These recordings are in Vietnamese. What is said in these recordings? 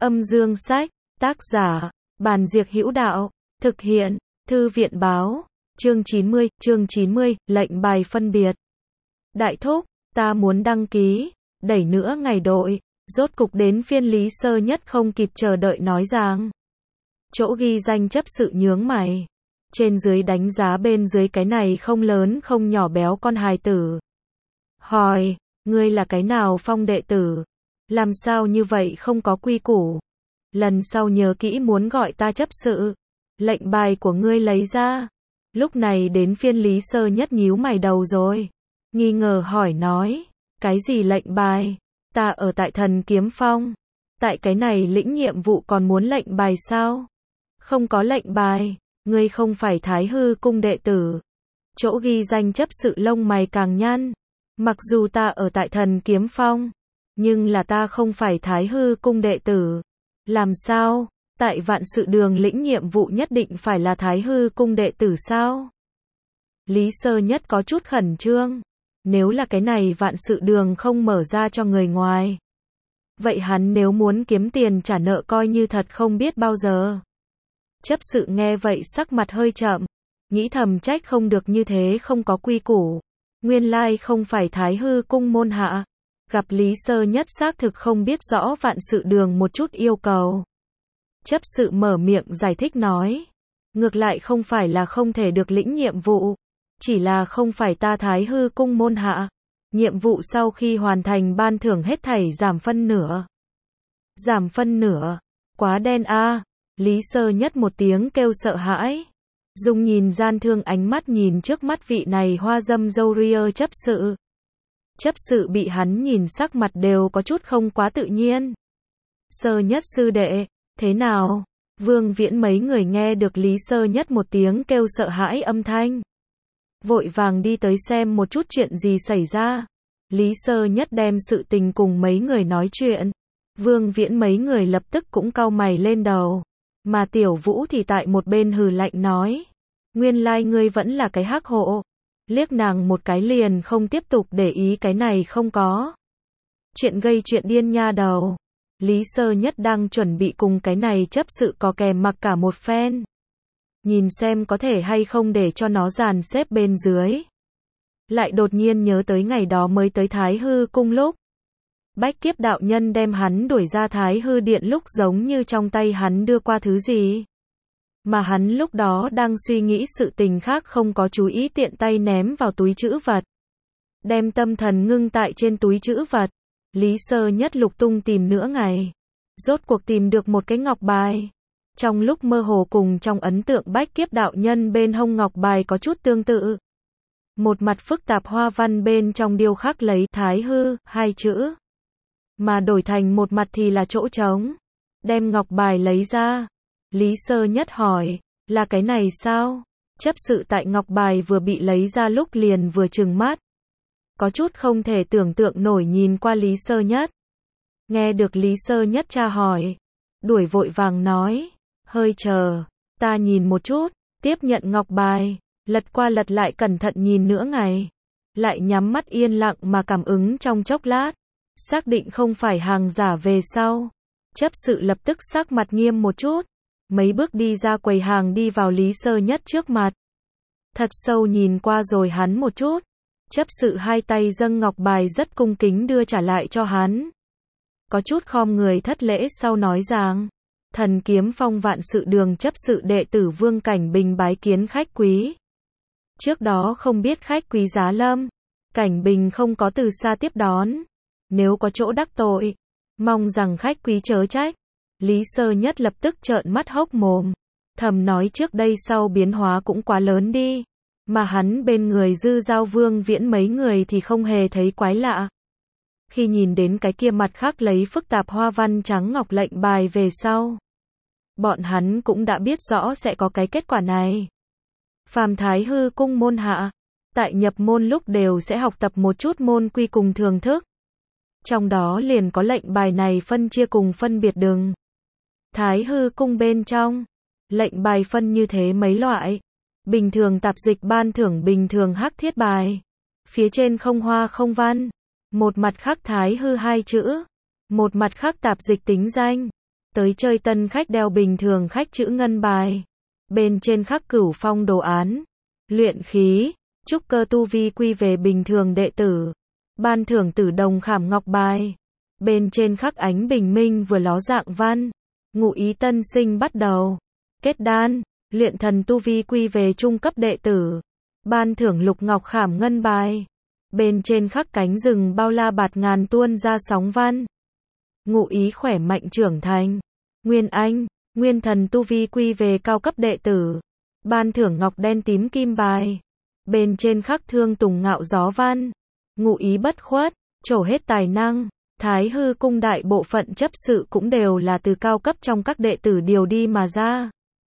Âm dương sách, tác giả, Bàn Diệc Hữu Đạo, thực hiện, Thư viện báo, chương 90, lệnh bài phân biệt. Đại thúc, ta muốn đăng ký, đẩy nữa ngày đội, rốt cục đến phiên Lý Sơ Nhất không kịp chờ đợi nói rằng. Chỗ ghi danh chấp sự nhướng mày. Trên dưới đánh giá bên dưới cái này không lớn không nhỏ béo con hài tử. Hỏi, ngươi là cái nào phong đệ tử? Làm sao như vậy không có quy củ? Lần sau nhớ kỹ muốn gọi ta chấp sự. Lệnh bài của ngươi lấy ra. Lúc này đến phiên Lý Sơ Nhất nhíu mày đầu rồi. Nghi ngờ hỏi nói, cái gì lệnh bài? Ta ở tại Thần Kiếm Phong. Tại cái này lĩnh nhiệm vụ còn muốn lệnh bài sao? Không có lệnh bài, ngươi không phải Thái Hư cung đệ tử. Chỗ ghi danh chấp sự lông mày càng nhăn. Mặc dù ta ở tại Thần Kiếm Phong, nhưng là ta không phải Thái Hư cung đệ tử. Làm sao? Tại Vạn Sự Đường lĩnh nhiệm vụ nhất định phải là Thái Hư cung đệ tử sao? Lý Sơ Nhất có chút khẩn trương. Nếu là cái này Vạn Sự Đường không mở ra cho người ngoài, vậy hắn nếu muốn kiếm tiền trả nợ coi như thật không biết bao giờ. Chấp sự nghe vậy sắc mặt hơi chậm, nghĩ thầm trách không được như thế không có quy củ. Nguyên lai không phải Thái Hư cung môn hạ. Gặp Lý Sơ Nhất xác thực không biết rõ Vạn Sự Đường một chút yêu cầu. Chấp sự mở miệng giải thích nói. Ngược lại không phải là không thể được lĩnh nhiệm vụ. Chỉ là không phải ta Thái Hư cung môn hạ. Nhiệm vụ sau khi hoàn thành ban thưởng hết thảy giảm phân nửa. Giảm phân nửa. Quá đen a. Lý Sơ Nhất một tiếng kêu sợ hãi. Dùng nhìn gian thương ánh mắt nhìn trước mắt vị này hoa dâm dâu ria chấp sự. Chấp sự bị hắn nhìn sắc mặt đều có chút không quá tự nhiên. Sơ Nhất sư đệ, thế nào? Vương Viễn mấy người nghe được Lý Sơ Nhất một tiếng kêu sợ hãi âm thanh. Vội vàng đi tới xem một chút chuyện gì xảy ra. Lý Sơ Nhất đem sự tình cùng mấy người nói chuyện. Vương Viễn mấy người lập tức cũng cau mày lên đầu. Mà Tiểu Vũ thì tại một bên hừ lạnh nói. Nguyên lai ngươi vẫn là cái hắc hộ. Liếc nàng một cái liền không tiếp tục để ý cái này không có. Chuyện gây chuyện điên nha đầu. Lý Sơ Nhất đang chuẩn bị cùng cái này chấp sự có kèm mặc cả một phen. Nhìn xem có thể hay không để cho nó dàn xếp bên dưới. Lại đột nhiên nhớ tới ngày đó mới tới Thái Hư cung lúc. Bách Kiếp đạo nhân đem hắn đuổi ra Thái Hư điện lúc giống như trong tay hắn đưa qua thứ gì. Mà hắn lúc đó đang suy nghĩ sự tình khác không có chú ý tiện tay ném vào túi trữ vật. Đem tâm thần ngưng tại trên túi trữ vật. Lý Sơ Nhất lục tung tìm nửa ngày. Rốt cuộc tìm được một cái ngọc bài. Trong lúc mơ hồ cùng trong ấn tượng Bách Kiếp đạo nhân bên hông ngọc bài có chút tương tự. Một mặt phức tạp hoa văn bên trong điêu khắc lấy Thái Hư, hai chữ. Mà đổi thành một mặt thì là chỗ trống. Đem ngọc bài lấy ra. Lý Sơ Nhất hỏi, là cái này sao? Chấp sự tại ngọc bài vừa bị lấy ra lúc liền vừa trừng mắt. Có chút không thể tưởng tượng nổi nhìn qua Lý Sơ Nhất. Nghe được Lý Sơ Nhất tra hỏi. Đuổi vội vàng nói, hơi chờ, ta nhìn một chút, tiếp nhận ngọc bài, lật qua lật lại cẩn thận nhìn nửa ngày. Lại nhắm mắt yên lặng mà cảm ứng trong chốc lát. Xác định không phải hàng giả về sau. Chấp sự lập tức sắc mặt nghiêm một chút. Mấy bước đi ra quầy hàng đi vào Lý Sơ Nhất trước mặt. Thật sâu nhìn qua rồi hắn một chút. Chấp sự hai tay dâng ngọc bài rất cung kính đưa trả lại cho hắn. Có chút khom người thất lễ sau nói rằng. Thần Kiếm Phong Vạn Sự Đường chấp sự đệ tử Vương Cảnh Bình bái kiến khách quý. Trước đó không biết khách quý giá lâm. Cảnh Bình không có từ xa tiếp đón. Nếu có chỗ đắc tội, mong rằng khách quý chớ trách. Lý Sơ Nhất lập tức trợn mắt hốc mồm. Thầm nói trước đây sau biến hóa cũng quá lớn đi. Mà hắn bên người Dư Giao Vương Viễn mấy người thì không hề thấy quái lạ. Khi nhìn đến cái kia mặt khác lấy phức tạp hoa văn trắng ngọc lệnh bài về sau. Bọn hắn cũng đã biết rõ sẽ có cái kết quả này. Phàm Thái Hư cung môn hạ. Tại nhập môn lúc đều sẽ học tập một chút môn quy cùng thường thức. Trong đó liền có lệnh bài này phân chia cùng phân biệt đường. Thái Hư cung bên trong, lệnh bài phân như thế mấy loại. Bình thường tạp dịch ban thưởng bình thường hắc thiết bài. Phía trên không hoa không văn. Một mặt khắc Thái Hư hai chữ. Một mặt khắc tạp dịch tính danh. Tới chơi tân khách đeo bình thường khách chữ ngân bài. Bên trên khắc Cửu Phong đồ án. Luyện khí, trúc cơ tu vi quy về bình thường đệ tử. Ban thưởng Tử Đồng Khảm ngọc bài. Bên trên khắc ánh bình minh vừa ló dạng văn. Ngụ ý tân sinh bắt đầu. Kết đan, luyện thần tu vi quy về trung cấp đệ tử. Ban thưởng Lục Ngọc Khảm ngân bài. Bên trên khắc cánh rừng bao la bạt ngàn tuôn ra sóng văn. Ngụ ý khỏe mạnh trưởng thành. Nguyên Anh, nguyên thần tu vi quy về cao cấp đệ tử. Ban thưởng ngọc đen tím kim bài. Bên trên khắc Thương Tùng ngạo gió văn. Ngụ ý bất khuất, trổ hết tài năng. Thái Hư cung đại bộ phận chấp sự cũng đều là từ cao cấp trong các đệ tử điều đi mà ra.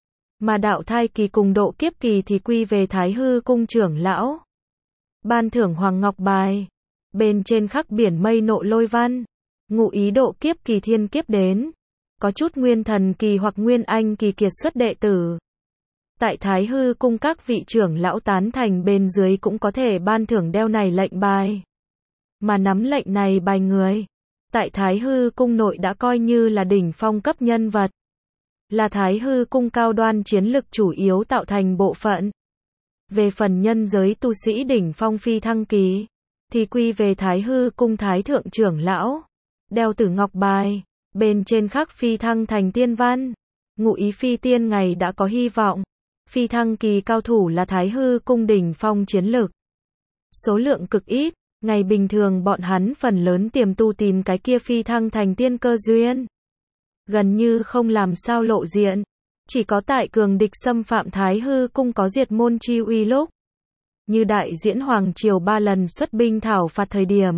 Mà đạo thai kỳ cùng độ kiếp kỳ thì quy về Thái Hư cung trưởng lão. Ban thưởng Hoàng Ngọc bài. Bên trên khắc biển mây nộ lôi văn. Ngụ ý độ kiếp kỳ thiên kiếp đến. Có chút nguyên thần kỳ hoặc nguyên anh kỳ kiệt xuất đệ tử. Tại Thái Hư cung các vị trưởng lão tán thành bên dưới cũng có thể ban thưởng đeo này lệnh bài. Mà nắm lệnh này bài người. Tại Thái Hư cung nội đã coi như là đỉnh phong cấp nhân vật. Là Thái Hư cung cao đoan chiến lực chủ yếu tạo thành bộ phận. Về phần nhân giới tu sĩ đỉnh phong phi thăng kỳ, thì quy về Thái Hư cung Thái thượng trưởng lão. Đeo Tử Ngọc bài. Bên trên khắc phi thăng thành tiên văn. Ngụ ý phi tiên ngày đã có hy vọng. Phi thăng kỳ cao thủ là Thái Hư cung đỉnh phong chiến lực. Số lượng cực ít, ngày bình thường bọn hắn phần lớn tiềm tu tìm cái kia phi thăng thành tiên cơ duyên. Gần như không làm sao lộ diện. Chỉ có tại cường địch xâm phạm Thái Hư cung có diệt môn chi uy lúc. Như đại diễn Hoàng Triều 3 lần xuất binh thảo phạt thời điểm.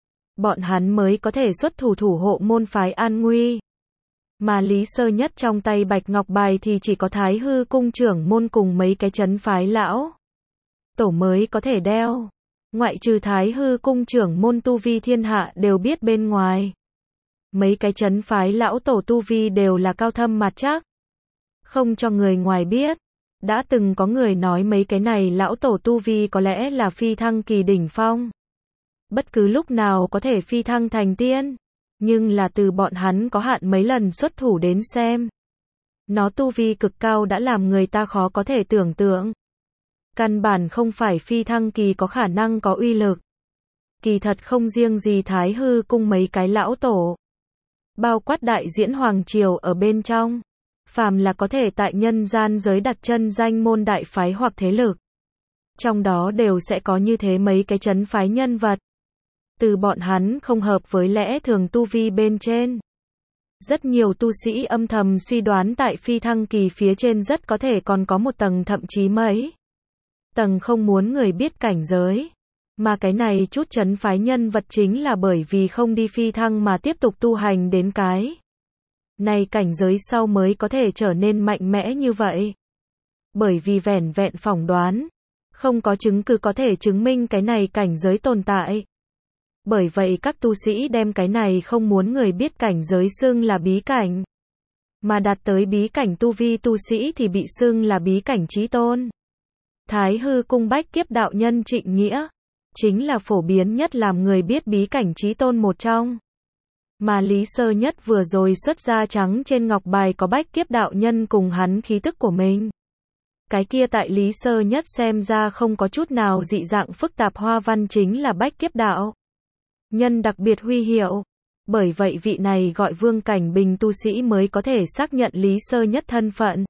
Bọn hắn mới có thể xuất thủ thủ hộ môn phái an nguy. Mà Lý Sơ Nhất trong tay Bạch Ngọc bài thì chỉ có Thái Hư cung trưởng môn cùng mấy cái chấn phái lão tổ mới có thể đeo. Ngoại trừ Thái Hư cung trưởng môn tu vi thiên hạ đều biết bên ngoài. Mấy cái chấn phái lão tổ tu vi đều là cao thâm mặt chắc. Không cho người ngoài biết. Đã từng có người nói mấy cái này lão tổ tu vi có lẽ là phi thăng kỳ đỉnh phong. Bất cứ lúc nào có thể phi thăng thành tiên. Nhưng là từ bọn hắn có hạn mấy lần xuất thủ đến xem. Nó tu vi cực cao đã làm người ta khó có thể tưởng tượng. Căn bản không phải phi thăng kỳ có khả năng có uy lực. Kỳ thật không riêng gì Thái Hư cung mấy cái lão tổ. Bao quát đại diễn Hoàng Triều ở bên trong. Phàm là có thể tại nhân gian giới đặt chân danh môn đại phái hoặc thế lực. Trong đó đều sẽ có như thế mấy cái chấn phái nhân vật. Từ bọn hắn không hợp với lẽ thường tu vi bên trên. Rất nhiều tu sĩ âm thầm suy đoán tại phi thăng kỳ phía trên rất có thể còn có một tầng thậm chí mấy tầng không muốn người biết cảnh giới. Mà cái này chút chấn phái nhân vật chính là bởi vì không đi phi thăng mà tiếp tục tu hành đến cái này cảnh giới sau mới có thể trở nên mạnh mẽ như vậy. Bởi vì vẻn vẹn phỏng đoán, không có chứng cứ có thể chứng minh cái này cảnh giới tồn tại. Bởi vậy các tu sĩ đem cái này không muốn người biết cảnh giới xưng là bí cảnh. Mà đạt tới bí cảnh tu vi tu sĩ thì bị xưng là bí cảnh chí tôn. Thái Hư cung Bách Kiếp đạo nhân Trịnh Nghĩa chính là phổ biến nhất làm người biết bí cảnh chí tôn một trong. Mà Lý Sơ Nhất vừa rồi xuất ra trắng trên ngọc bài có Bách Kiếp đạo nhân cùng hắn khí tức của mình. Cái kia tại Lý Sơ Nhất xem ra không có chút nào dị dạng phức tạp hoa văn chính là Bách Kiếp đạo nhân đặc biệt huy hiệu. Bởi vậy vị này gọi Vương Cảnh Bình tu sĩ mới có thể xác nhận Lý Sơ Nhất thân phận.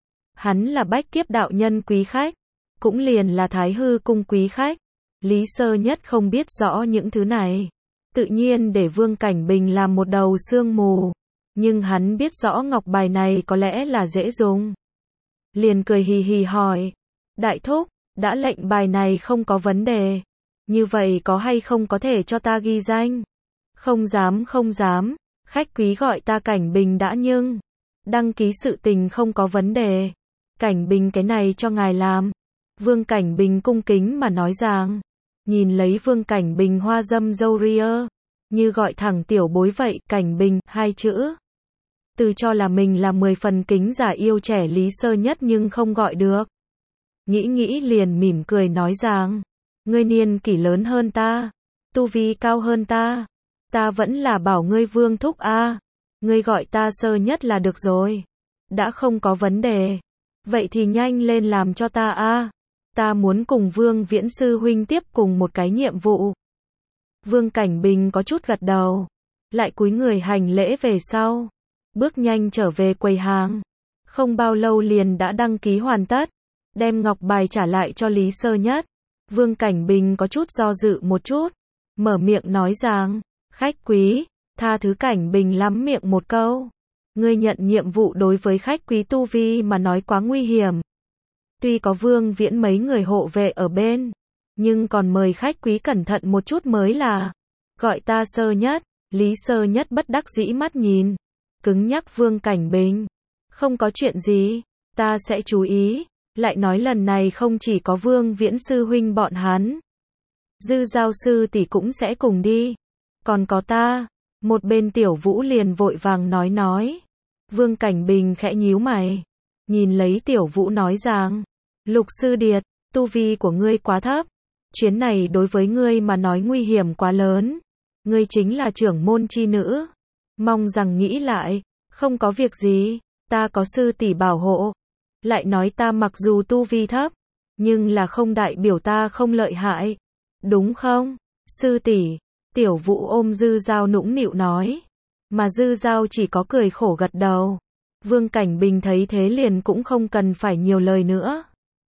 Hắn là Bách Kiếp đạo nhân quý khách, cũng liền là Thái Hư cung quý khách. Lý Sơ Nhất không biết rõ những thứ này. Tự nhiên để Vương Cảnh Bình làm một đầu sương mù. Nhưng hắn biết rõ ngọc bài này có lẽ là dễ dùng. Liền cười hì hì hỏi. Đại thúc, đã lệnh bài này không có vấn đề. Như vậy có hay không có thể cho ta ghi danh? Không dám không dám. Khách quý gọi ta Cảnh Bình đã nhưng. Đăng ký sự tình không có vấn đề. Cảnh Bình cái này cho ngài làm. Vương Cảnh Bình cung kính mà nói rằng. Nhìn lấy Vương Cảnh Bình hoa dâm râu ria. Như gọi thẳng tiểu bối vậy, Cảnh Bình, hai chữ. Từ cho là mình là 10 phần kính giả yêu trẻ Lý Sơ Nhất nhưng không gọi được. Nghĩ liền mỉm cười nói rằng. Ngươi niên kỷ lớn hơn ta. Tu vi cao hơn ta. Ta vẫn là bảo ngươi Vương thúc a. Ngươi gọi ta Sơ Nhất là được rồi. Đã không có vấn đề. Vậy thì nhanh lên làm cho ta a. Ta muốn cùng Vương Viễn sư huynh tiếp cùng một cái nhiệm vụ. Vương Cảnh Bình có chút gật đầu, lại cúi người hành lễ về sau, bước nhanh trở về quầy hàng. Không bao lâu liền đã đăng ký hoàn tất, đem ngọc bài trả lại cho Lý Sơ Nhất. Vương Cảnh Bình có chút do dự một chút, mở miệng nói rằng, khách quý, tha thứ Cảnh Bình lắm miệng một câu. Ngươi nhận nhiệm vụ đối với khách quý tu vi mà nói quá nguy hiểm. Tuy có Vương Viễn mấy người hộ vệ ở bên, nhưng còn mời khách quý cẩn thận một chút mới là. Gọi ta Sơ Nhất. Lý Sơ Nhất bất đắc dĩ mắt nhìn, cứng nhắc Vương Cảnh Bình. Không có chuyện gì, ta sẽ chú ý. Lại nói lần này không chỉ có Vương Viễn sư huynh bọn hắn, Dư Giao sư tỷ cũng sẽ cùng đi. Còn có ta. Một bên Tiểu Vũ liền vội vàng nói. Vương Cảnh Bình khẽ nhíu mày, nhìn lấy Tiểu Vũ nói rằng, Lục sư điệt, tu vi của ngươi quá thấp. Chuyến này đối với ngươi mà nói nguy hiểm quá lớn. Ngươi chính là trưởng môn chi nữ. Mong rằng nghĩ lại, không có việc gì, ta có sư tỷ bảo hộ. Lại nói ta mặc dù tu vi thấp, nhưng là không đại biểu ta không lợi hại. Đúng không, sư tỷ? Tiểu Vũ ôm Dư Giao nũng nịu nói. Mà Dư Giao chỉ có cười khổ gật đầu. Vương Cảnh Bình thấy thế liền cũng không cần phải nhiều lời nữa.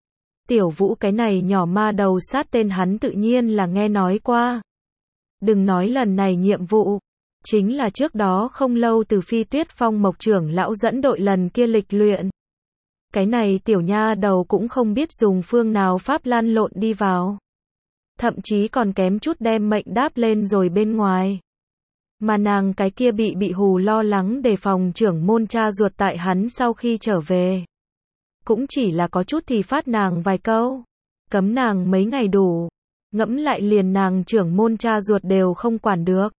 Tiểu Vũ cái này nhỏ ma đầu sát tên hắn tự nhiên là nghe nói qua. Đừng nói lần này nhiệm vụ, chính là trước đó không lâu từ Phi Tuyết Phong Mộc trưởng lão dẫn đội lần kia lịch luyện. Cái này tiểu nha đầu cũng không biết dùng phương nào pháp lăn lộn đi vào. Thậm chí còn kém chút đem mệnh đáp lên rồi bên ngoài. Mà nàng cái kia bị hù lo lắng đề phòng trưởng môn cha ruột tại hắn sau khi trở về. Cũng chỉ là có chút thì phát nàng vài câu, cấm nàng mấy ngày đủ. Ngẫm lại liền nàng trưởng môn cha ruột đều không quản được.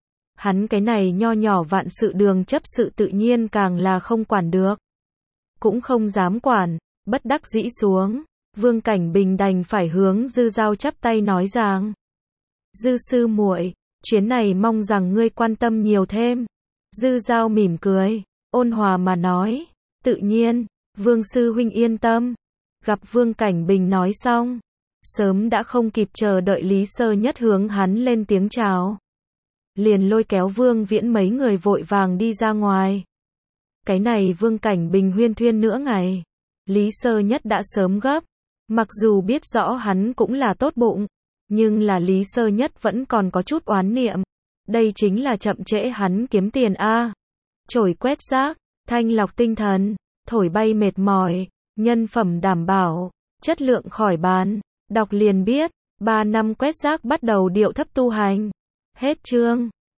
Hắn cái này nho nhỏ vạn sự đường chấp sự tự nhiên càng là không quản được. Cũng không dám quản, bất đắc dĩ xuống. Vương Cảnh Bình đành phải hướng Dư Giao chắp tay nói rằng, Dư sư muội, chuyến này mong rằng ngươi quan tâm nhiều thêm. Dư Giao mỉm cười, ôn hòa mà nói, tự nhiên, Vương sư huynh yên tâm. Gặp Vương Cảnh Bình nói xong, sớm đã không kịp chờ đợi Lý Sơ Nhất hướng hắn lên tiếng chào. Liền lôi kéo Vương Viễn mấy người vội vàng đi ra ngoài. Cái này Vương Cảnh Bình huyên thuyên nửa ngày. Lý Sơ Nhất đã sớm gấp. Mặc dù biết rõ hắn cũng là tốt bụng, nhưng là Lý Sơ Nhất vẫn còn có chút oán niệm. Đây chính là chậm trễ hắn kiếm tiền a. Chổi quét rác, thanh lọc tinh thần, thổi bay mệt mỏi, nhân phẩm đảm bảo, chất lượng khỏi bàn. Đọc liền biết, 3 năm quét rác bắt đầu điệu thấp tu hành. Hết chương.